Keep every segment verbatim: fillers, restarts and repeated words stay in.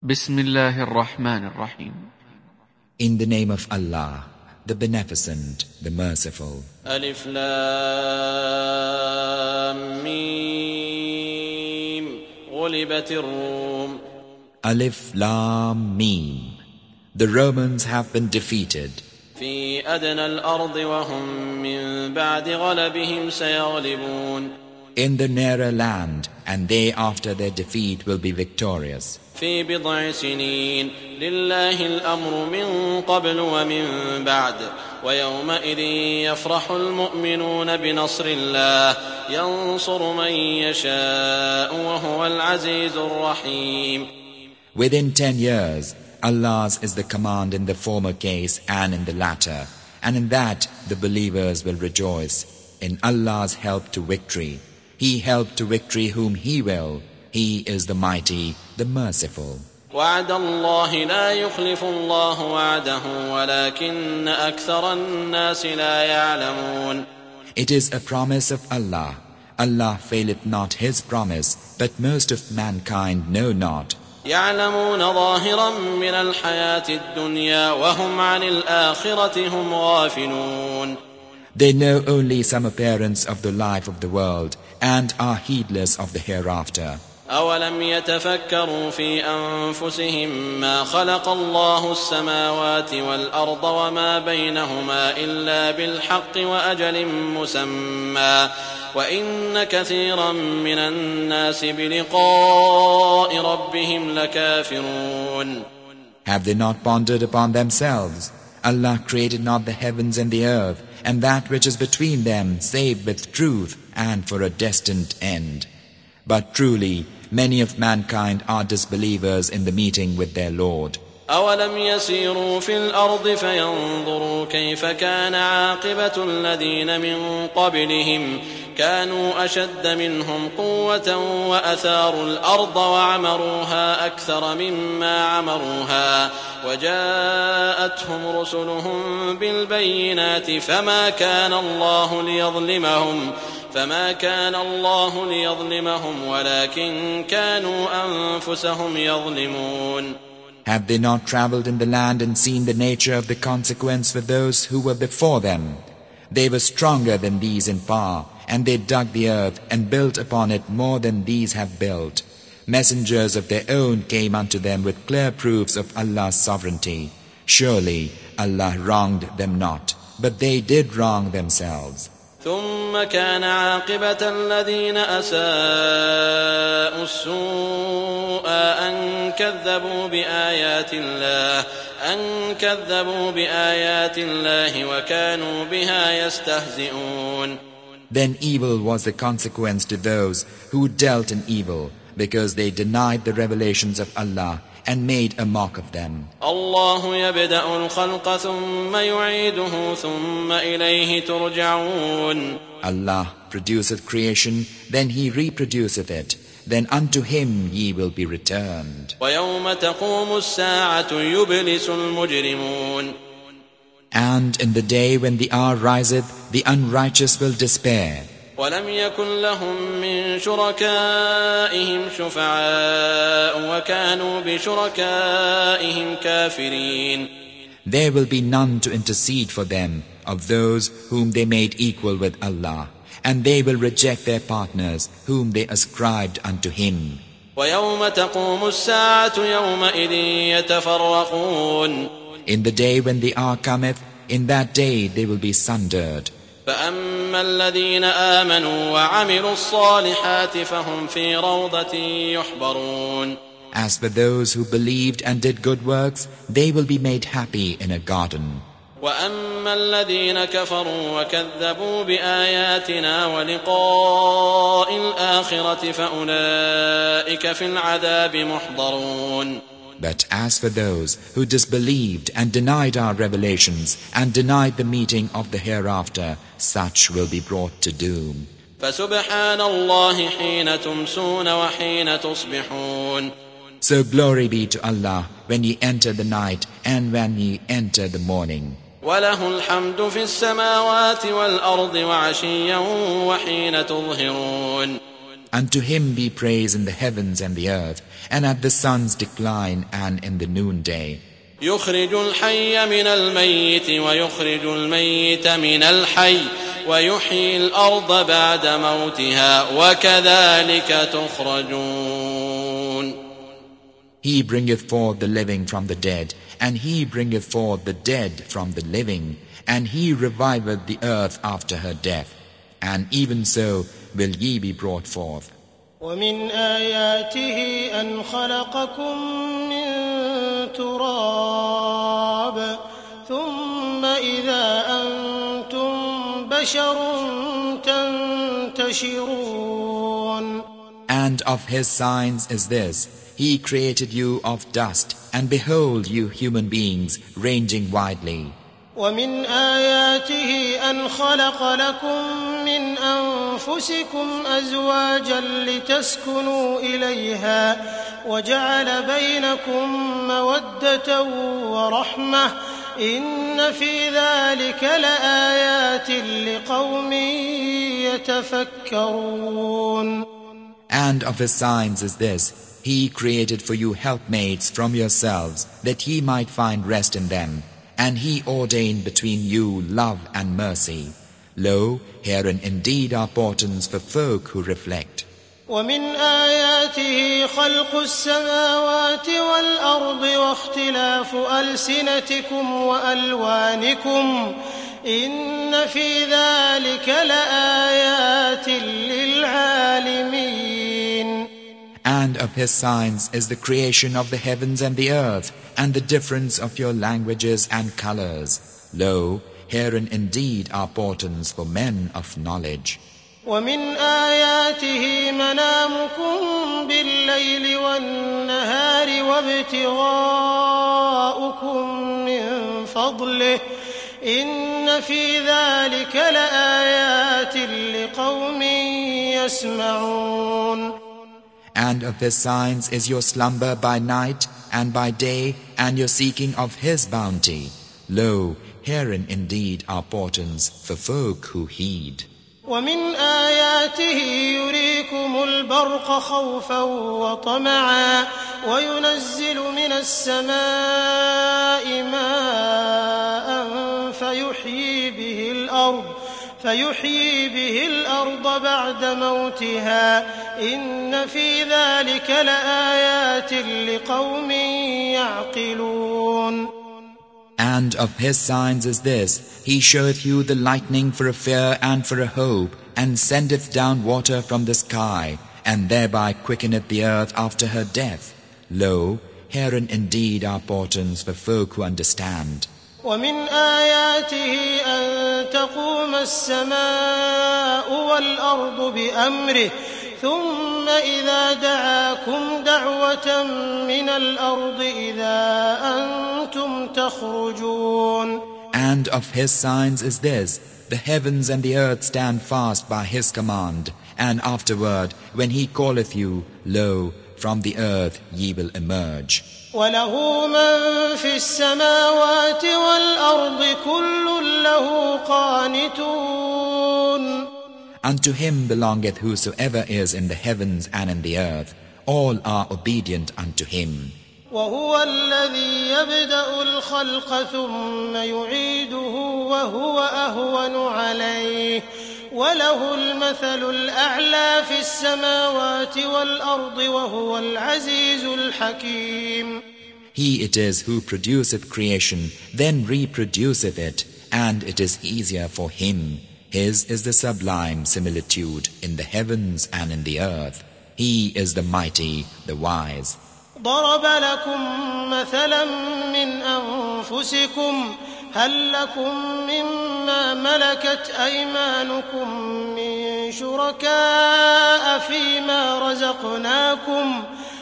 Bismillahir Rahmanir Rahim. In the name of Allah, the Beneficent, the Merciful. Alif Lam Mim. Ghulibatir Rum. Alif Lam Mim. The Romans have been defeated. في أدنى الأرض وهم من بعد غلبهم سيغلبون. In the nearer land, and they after their defeat will be victorious. في بضع سنين لله الأمر من قبل ومن بعد ويومئذ يفرح المؤمنون بنصر الله ينصر من يشاء وهو العزيز الرحيم. Within ten years, Allah's is the command in the former case and in the latter, and in that the believers will rejoice. In Allah's help to victory. He helped to victory whom He will. He is the Mighty, the Merciful. وعد الله لا يخلف الله وعده ولكن أكثر الناس لا يعلمون. It is a promise of Allah. Allah faileth not His promise, but most of mankind know not. يعلمون ظاهرا من الحياة الدنيا وهم عن الآخرة هم غافلون. They know only some appearance of the life of the world and are heedless of the hereafter. أولم يتفكروا في أنفسهم ما خلق الله السماوات والأرض وما بينهما إلا بالحق وأجل مسمى وإن كثيرا من الناس بلقاء ربهم لكافرون. Have they not pondered upon themselves? Allah created not the heavens and the earth and that which is between them save with truth and for a destined end. But truly, many of mankind are disbelievers in the meeting with their Lord. أولم يسيروا في الأرض فينظروا كيف كان عاقبة الذين من قبلهم كانوا أشد منهم قوة وأثاروا الأرض وعمروها أكثر مما عمروها وجاءتهم رسلهم بالبينات فما كان الله ليظلمهم فما كان الله ليظلمهم ولكن كانوا أنفسهم يظلمون. Have they not traveled in the land and seen the nature of the consequence for those who were before them? They were stronger than these in power, and they dug the earth and built upon it more than these have built. Messengers of their own came unto them with clear proofs of Allah's sovereignty. Surely Allah wronged them not, but they did wrong themselves. ثم كان عاقبة الذين أساءوا السوء أن كذبوا بآيات الله أن كذبوا بآيات الله وكانوا بها يستهزئون. Then evil was the consequence to those who dealt in evil, because they denied the revelations of Allah and made a mock of them. الله يبدأ الخلق ثم يعيده ثم إليه ترجعون. Allah produceth creation, then He reproduceth it, then unto Him ye will be returned. ويوم تقوم الساعة يبلس المجرمون. And in the day when the hour riseth, the unrighteous will despair. ولم يكن لهم من شركائهم شفعاء وكانوا بشركائهم كافرين. There will be none to intercede for them of those whom they made equal with Allah, and they will reject their partners whom they ascribed unto Him. ويوم تقوم الساعة يومئذ يتفرقون. In the day when the hour cometh, in that day they will be sundered. فأما الذين آمنوا وعملوا الصالحات فهم في روضة يحبرون. As for those who believed and did good works, they will be made happy in a garden. وأما الذين كفروا وكذبوا بآياتنا ولقاء الآخرة فأولئك في العذاب محضرون. But as for those who disbelieved and denied our revelations and denied the meeting of the hereafter, such will be brought to doom. فسبحان الله حين تمسون وحين تصبحون. So glory be to Allah when ye enter the night and when ye enter the morning. وله الحمد في السماوات والأرض وعشيا وحين تظهرون. Unto him be praise in the heavens and the earth, and at the sun's decline and in the noonday. يخرج الحي من الميت ويخرج الميت من الحي ويحيي الأرض بعد موتها وكذلك تخرجون. He bringeth forth the living from the dead, and he bringeth forth the dead from the living, and he reviveth the earth after her death, and even so will ye be brought forth. ومن آياته أن خلقكم من تراب ثم إذا أنتم بشر تنتشرون. And of his signs is this: He created you of dust, and behold you human beings ranging widely. ومن آياته أن خلق لكم من أنفسكم أزواجا لتسكنوا إليها وجعل بينكم مودة ورحمة إن في ذلك لآيات لقوم يتفكرون. And of his signs is this: He created for you helpmates from yourselves, that ye might find rest in them. And he ordained between you love and mercy. Lo, herein indeed are portents for folk who reflect. ومن آياته خلق السماوات والأرض واختلاف ألسنتكم وألوانكم إن في ذلك لآيات للعالمين. And of his signs is the creation of the heavens and the earth, and the difference of your languages and colors. Lo, herein indeed are portents for men of knowledge. ومن آياته منامكم بالليل والنهار وابتغاؤكم من فضله إن في ذلك لآيات لقوم يسمعون. And of his signs is your slumber by night and by day, and your seeking of his bounty. Lo, herein indeed are portents for folk who heed. ومن آياته يريكم البرق خوفا وطمعا وينزل من السماء ماء فيحيي به الأرض فيحيي به الأرض بعد موتها إن في ذلك لآيات لقوم يعقلون. And of his signs is this: He showeth you the lightning for a fear and for a hope, and sendeth down water from the sky, and thereby quickeneth the earth after her death. Lo, herein indeed are portents for folk who understand. ومن آياته أن تقوم السماء والأرض بأمره ثم إذا دعاكم دعوة من الأرض إذا أنتم تخرجون. And of his signs is this: the heavens and the earth stand fast by his command, and afterward, when he calleth you, lo, from the earth ye will emerge. وله من في السماوات والأرض كل له قانتون. Unto him belongeth whosoever is in the heavens and in the earth. All are obedient unto him. وهو الذي يبدأ الخلق ثم يعيده وهو أهون عليه وله المثل الأعلى في السماوات والأرض وهو العزيز الحكيم. He it is who produceth creation, then reproduceth it, and it is easier for him. His is the sublime similitude in the heavens and in the earth. He is the mighty, the wise. ضرب لكم مثلا من أنفسكم هل لكم مما ملكت أيمانكم من شركاء فيما رزقناكم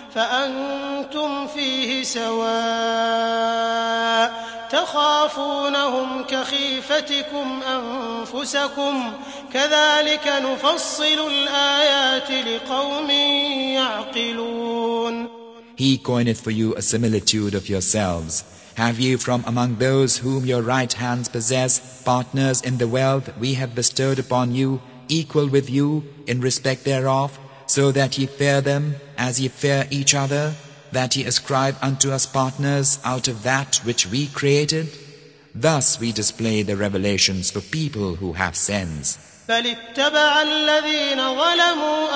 فأنتم فيه سواء تخافونهم كخيفتكم أنفسكم كذلك نفصل الآيات لقوم يعقلون. He coineth for you a similitude of yourselves. Have ye from among those whom your right hands possess partners in the wealth we have bestowed upon you, equal with you in respect thereof? so that ye fear them as ye fear each other, that ye ascribe unto us partners out of that which we created? Thus we display the revelations for people who have sense. بل اتبع الذين ظلموا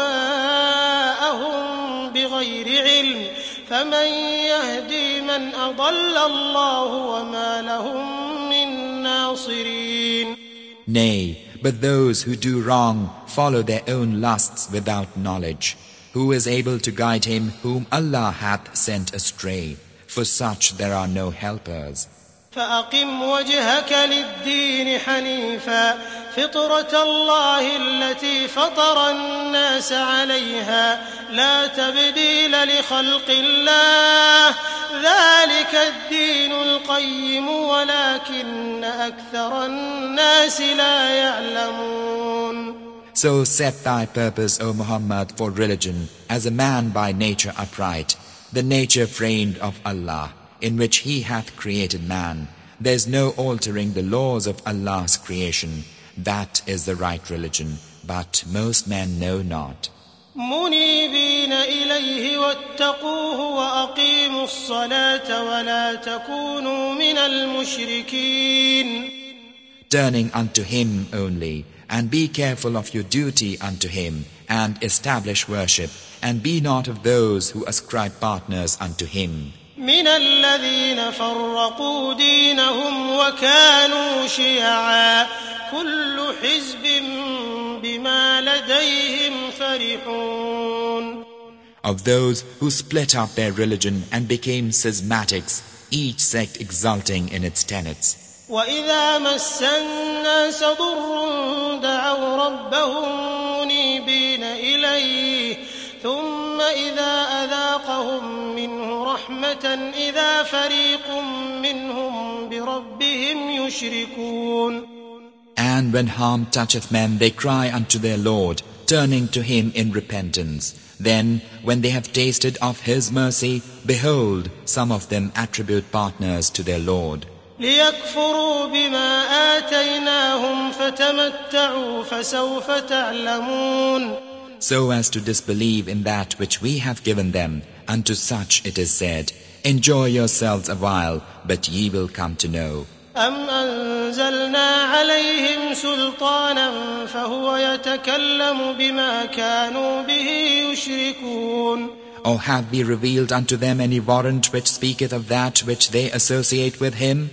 أهواءهم بغير علم فمن يهدي من أضل الله وما لهم من ناصرين. Nay, but those who do wrong follow their own lusts without knowledge. Who is able to guide him whom Allah hath sent astray? For such there are no helpers. فأقم وجهك للدين حنيفا فطرة الله التي فطر الناس عليها لا تبديل لخلق الله ذلك الدين القيم ولكن أكثر الناس لا يعلمون. So set thy purpose, O Muhammad, for religion as a man by nature upright, the nature framed of Allah, in which He hath created man. There is no altering the laws of Allah's creation. That is the right religion, but most men know not. منيبين إليه واتقوه وأقيموا الصلاة ولا تكونوا من المشركين. Turning unto Him only, and be careful of your duty unto Him, and establish worship, and be not of those who ascribe partners unto Him. من الذين فرقوا دينهم وكانوا شيعا كل حزب بما لديهم فرحون. Of those who split up their religion and became schismatics, each sect exulting in its tenets. وإذا مس الناس ضر دعوا ربهم منيبين إليه ثم إذا أذاقهم منه رحمة إذا فريق منهم بربهم يشركون. And when harm toucheth men, they cry unto their Lord, turning to Him in repentance. Then, when they have tasted of His mercy, behold, some of them attribute partners to their Lord. ليكفروا بما آتيناهم فتمتعوا فسوف تعلمون. So as to disbelieve in that which we have given them, unto such it is said, enjoy yourselves a while, but ye will come to know. أم أنزلنا عليهم سلطانا فهو يتكلم بما كانوا به يشركون. Or have we revealed unto them any warrant which speaketh of that which they associate with Him?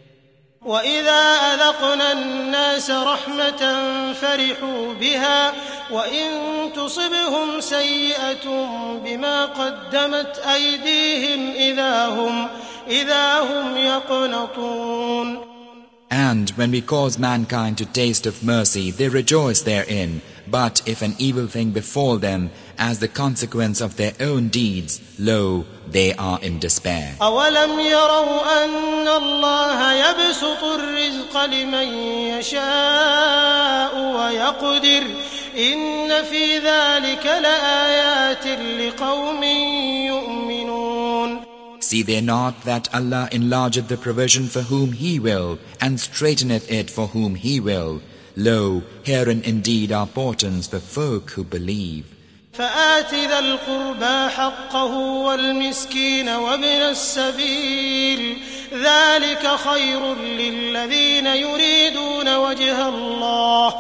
وإذا أذقنا الناس رحمة فرحوا بها وإن تصبهم سيئة بما قدمت أيديهم إذا هم إذا هم يقنطون. And when we cause mankind to taste of mercy, they rejoice therein. But if an evil thing befall them as the consequence of their own deeds, lo, they are in despair. أولم يروا أن الله يبسط الرزق لمن يشاء ويقدر إن في ذلك لآيات لقوم يؤمنون. See they not that Allah enlargeth the provision for whom He will, and straighteneth it for whom He will? Lo, herein indeed are portents for folk who believe. فآت ذا القربى حقه والمسكين وابن السبيل ذلك خير للذين يريدون وجه الله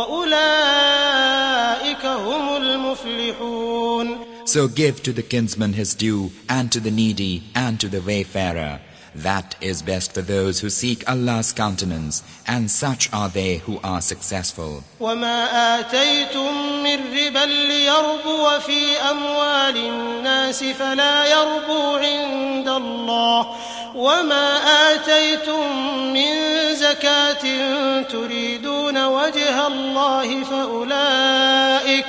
وأولئك هم المفلحون. So give to the kinsman his due, and to the needy, and to the wayfarer. That is best for those who seek Allah's countenance, and such are they who are successful. وما آتيتم من ربا ليربو في أموال الناس فلا يربو عند الله وما آتيتم من زكاة تريدون وجه الله فأولئك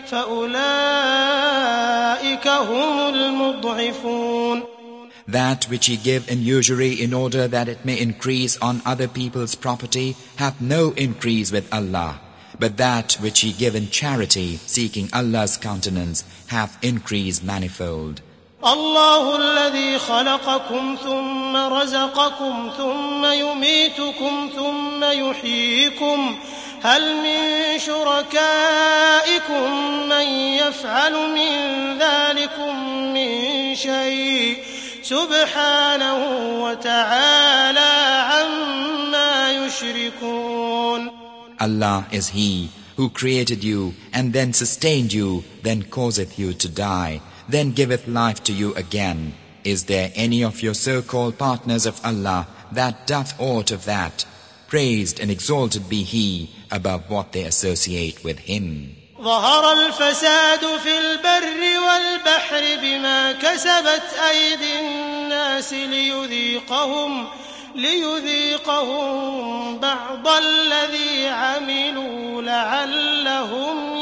فأولئك هم المضعفون. That which ye give in usury in order that it may increase on other people's property hath no increase with Allah. But that which ye give in charity, seeking Allah's countenance, hath increase manifold. الله الذي خلقكم ثم رزقكم ثم يميتكم ثم يحييكم هل من شركائكم من يفعل من ذلكم من شيء سبحانه وتعالى عما يشركون. Allah is He who created you and then sustained you, then causeth you to die, then giveth life to you again. Is there any of your so-called partners of Allah that doth aught of that? Praised and exalted be He above what they associate with Him. ظهر الفساد في البر والبحر بما كسبت أيدي الناس ليذيقهم ليذيقهم بعض الذي عملوا لعلهم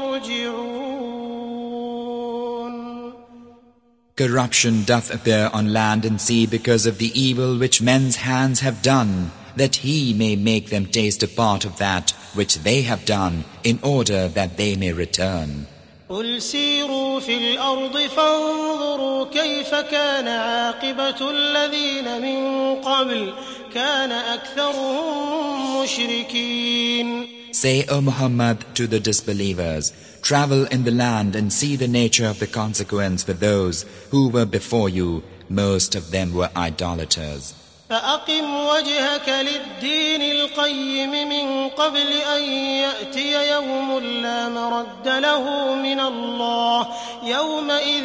يرجعون. Corruption doth appear on land and sea because of the evil which men's hands have done, that He may make them taste a part of that which they have done, in order that they may return. قل سيروا في الأرض فانظروا كيف كان عاقبة الذين من قبل كان أكثرهم مشركين. Say, O Muhammad, to the disbelievers, travel in the land and see the nature of the consequence for those who were before you. Most of them were idolaters. فأقم وجهك للدين القيم من قبل أن يأتي يوم لا مرد له من الله يومئذ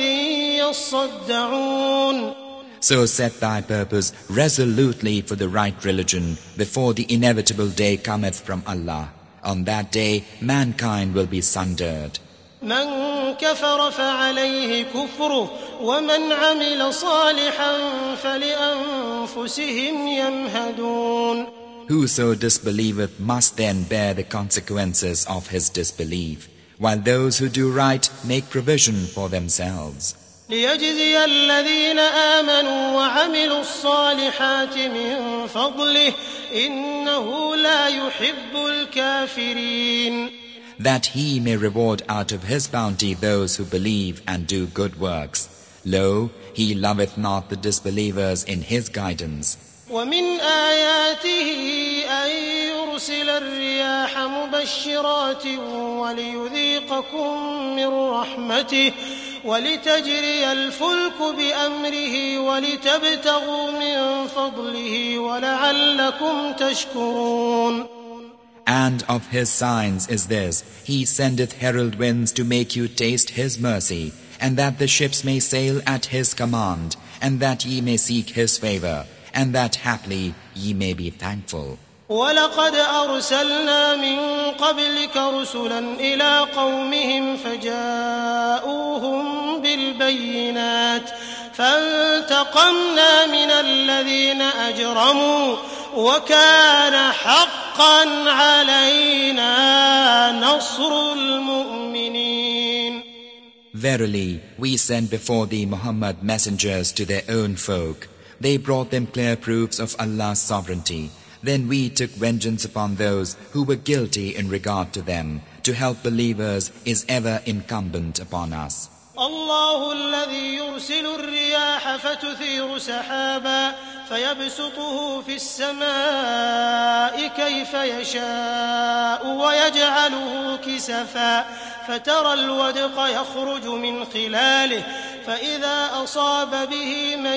يصدعون. So set thy purpose resolutely for the right religion before the inevitable day cometh from Allah. On that day mankind will be sundered. من كفر فعليه كفره ومن عمل صالحا فلأنفسهم يمهدون. Whoso disbelieveth must then bear the consequences of his disbelief, while those who do right make provision for themselves. ليجزي الذين آمنوا وعملوا الصالحات من فضله إنه لا يحب الكافرين. That He may reward out of His bounty those who believe and do good works. Lo, He loveth not the disbelievers in His guidance. ومن آياته أن يرسل الرياح مبشرات وليذيقكم من رحمته ولتجري الفلك بأمره ولتبتغوا من فضله ولعلكم تشكرون. And of His signs is this, He sendeth herald winds to make you taste His mercy, and that the ships may sail at His command, and that ye may seek His favor, and that haply ye may be thankful. وَلَقَدْ أَرْسَلْنَا مِن قَبْلِكَ رُسُلًا إِلَىٰ قَوْمِهِمْ فَجَاءُوهُم بِالْبَيِّنَاتِ فَانْتَقَمْنَا مِنَ الَّذِينَ أَجْرَمُوا وَكَانَ حَقًّا عَلَيْنَا نَصْرُ الْمُؤْمِنِينَ. Verily, we sent before thee Muhammad messengers to their own folk. They brought them clear proofs of Allah's sovereignty. Then we took vengeance upon those who were guilty in regard to them. To help believers is ever incumbent upon us. الله الذي يرسل الرياح فتثير سحابا فيبسطه في السماء كيف يشاء ويجعله كسفا فترى الودق يخرج من خلاله فإذا أصاب به من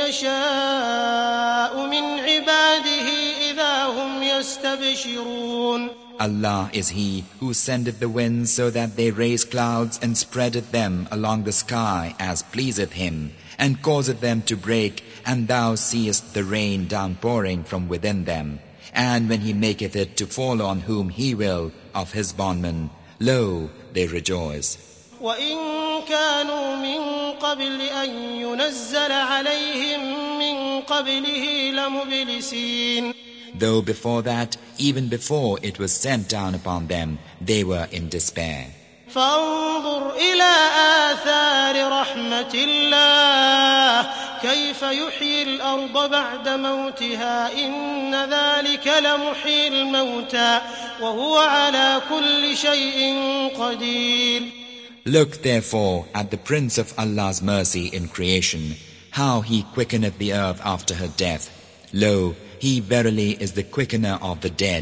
يشاء من عباده إذا هم يستبشرون. Allah is He who sendeth the winds so that they raise clouds and spreadeth them along the sky as pleaseth Him, and causeth them to break, and thou seest the rain downpouring from within them. And when He maketh it to fall on whom He will of His bondmen, lo, they rejoice. وَإِن كَانُوا مِن قَبْلِ أَن يُنَزَّلَ عَلَيْهِم مِّن قَبْلِهِ لَمُبْلِسِينَ. Though before that, even before it was sent down upon them, they were in despair. فانظر إلى آثار رحمة الله كيف يحيي الأرض بعد موتها إن ذلك لمحيي الموتى وهو على كل شيء قدير. Look therefore at the Prince of Allah's mercy in creation, how He quickeneth the earth after her death. Lo, He verily is the quickener of the dead,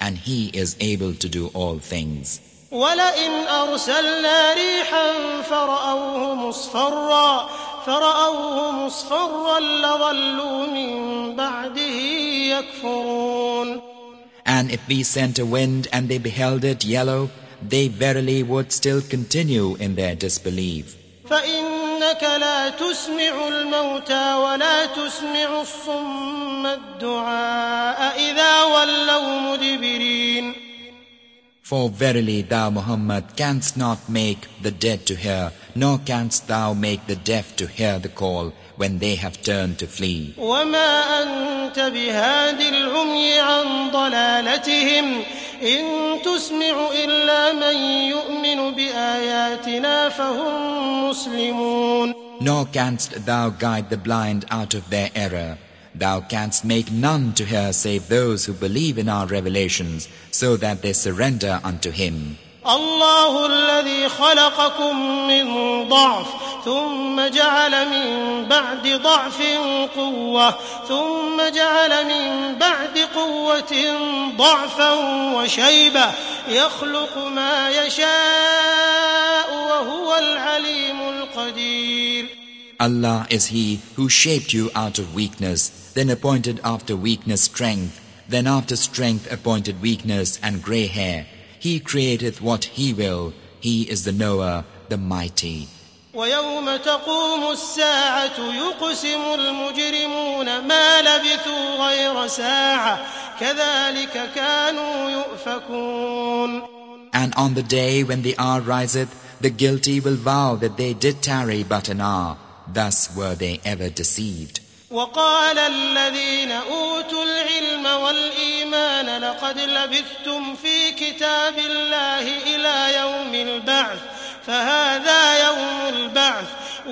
and He is able to do all things. وَلَئِنْ أَرْسَلْنَا رِيحًا فَرَأَوْهُ مُصْفَرًّا فَرَأَوْهُ مُصْفَرًّا لَظَلُّوا مِنْ بَعْدِهِ يَكْفُرُونَ. And if we sent a wind and they beheld it yellow, they verily would still continue in their disbelief. فَإِنَّكَ لَا تُسْمِعُ الْمَوْتَى وَلَا تُسْمِعُ الصُّمَّ الدُّعَاءَ إِذَا وَلَّوْا مُدْبِرِينَ. For verily thou, Muhammad, canst not make the dead to hear, nor canst thou make the deaf to hear the call when they have turned to flee. وَمَا أَنْتَ بِهَادِ الْعُمْيِ عَنْ ضَلَالَتِهِمْ إِن تُسْمِعُ إِلَّا مَن يُؤْمِنُ بِآيَاتِنَا فَهُمْ مُسْلِمُونَ. Nor canst thou guide the blind out of their error. Thou canst make none to hear save those who believe in our revelations, so that they surrender unto Him. الله الذي خلقكم من ضعف ثم جعل من بعد ضعف قوة ثم جعل من بعد قوة ضعفا وشيبة يخلق ما يشاء وهو العليم القدير. Allah is He who shaped you out of weakness, then appointed after weakness strength, then after strength appointed weakness and grey hair. He createth what He will. He is the knower, the mighty. وَيَوْمَ تَقُومُ السَّاعَةُ يُقْسِمُ الْمُجْرِمُونَ مَا لَبِثُوا غَيْرَ سَاعَةٍ كَذَلِكَ كَانُوا يُؤْفَكُونَ. And on the day when the hour riseth, the guilty will vow that they did tarry but an hour. Thus were they ever deceived. وَقَالَ الَّذِينَ أُوتُوا الْعِلْمَ وَالْإِيمَانَ لَقَدْ لَبِثْتُمْ فِي كِتَابِ اللَّهِ إِلَى يَوْمِ الْبَعْثِ فَهَذَا يَوْمُ الْبَعْثِ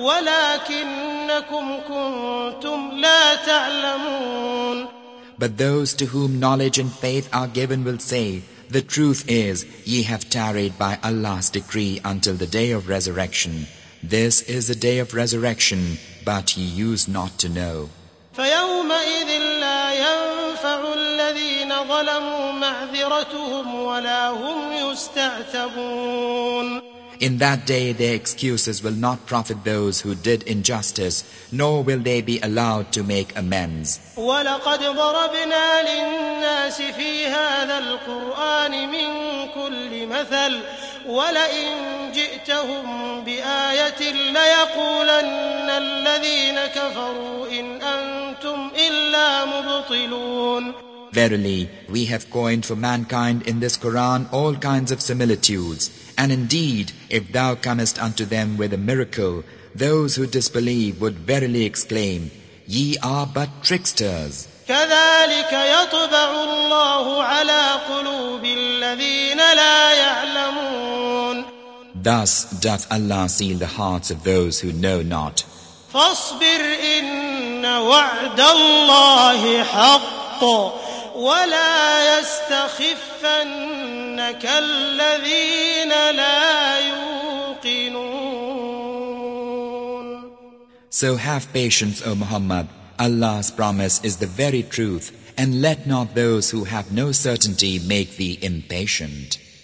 وَلَكِنَّكُمْ كُنْتُمْ لَا تَعْلَمُونَ. But those to whom knowledge and faith are given will say, the truth is, ye have tarried by Allah's decree until the day of resurrection. This is the day of resurrection, but ye used not to know. فَيَوْمَئِذٍ لَا يَنفَعُ الَّذِينَ ظَلَمُوا مَعْذِرَتُهُمْ وَلَا هُمْ يُسْتَعْتَبُونَ. In that day their excuses will not profit those who did injustice, nor will they be allowed to make amends. وَلَقَدْ ضَرَبْنَا لِلنَّاسِ فِي هَذَا الْقُرْآنِ مِنْ كُلِّ مَثَلٍ وَلَئِنْ جِئْتَهُمْ بِآيَةٍ لَيَقُولَنَّ الَّذِينَ كَفَرُوا إِنْ أَنْتُمْ إِلَّا مُبْطِلُونَ. Verily, we have coined for mankind in this Quran all kinds of similitudes. And indeed, if thou comest unto them with a miracle, those who disbelieve would verily exclaim, Ye are but tricksters. كَذَلِكَ يَطْبَعُ اللَّهُ عَلَى قُلُوبِ الَّذِينَ لَا يَعْلَمُونَ. Thus doth Allah seal the hearts of those who know not. فَاصْبِرْ إِنَّ وَعْدَ اللَّهِ حَقٌّ وَلَا يَسْتَخِفَّنَّكَ الَّذِينَ لَا يُوقِنُونَ. So have patience, O Muhammad. Allah's promise is the very truth, and let not those who have no certainty make thee impatient.